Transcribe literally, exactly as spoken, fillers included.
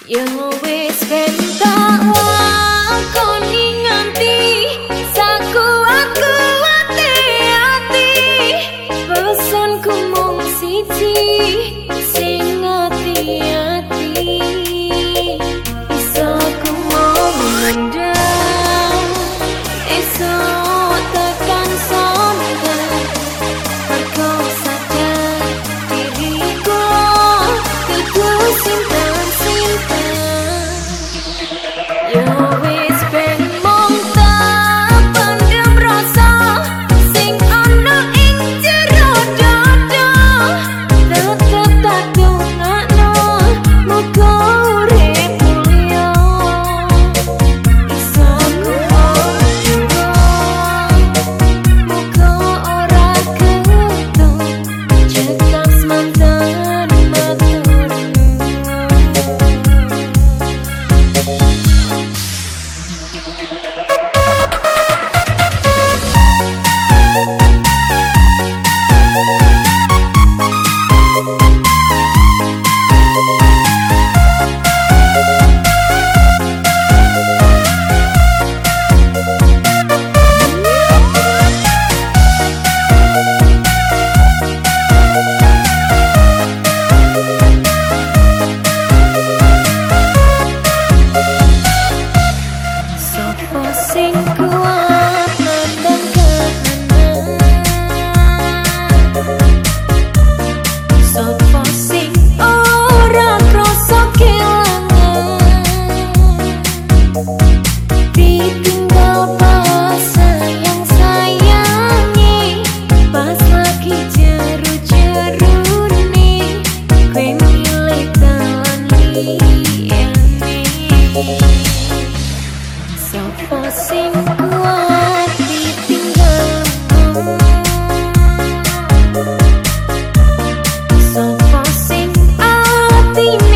Ya wis ben tak lakoni nganti sakuat-kuate ati. Pesanku mung siji sing ati-ati. Iso ku mung mendem esok tekan sonten. Mergo sadar diriku kudu simpen-simpen. Ya wis ben mung tak pendem rasa sing ana ing jero dada. Tetep tak dongakno muga urip mulya. Iso kuwono muga ora ketong cekak semanten matur nuwun. Sopo sing kuat nandang kahanan? Sopo sing ora krasa kelangan? Ditinggal pas sayang-sayangi, pas lagi jeru-jerune, kowe milih dalan liyane. Sopo sing kuat ditinggalmu? Sopo sing atine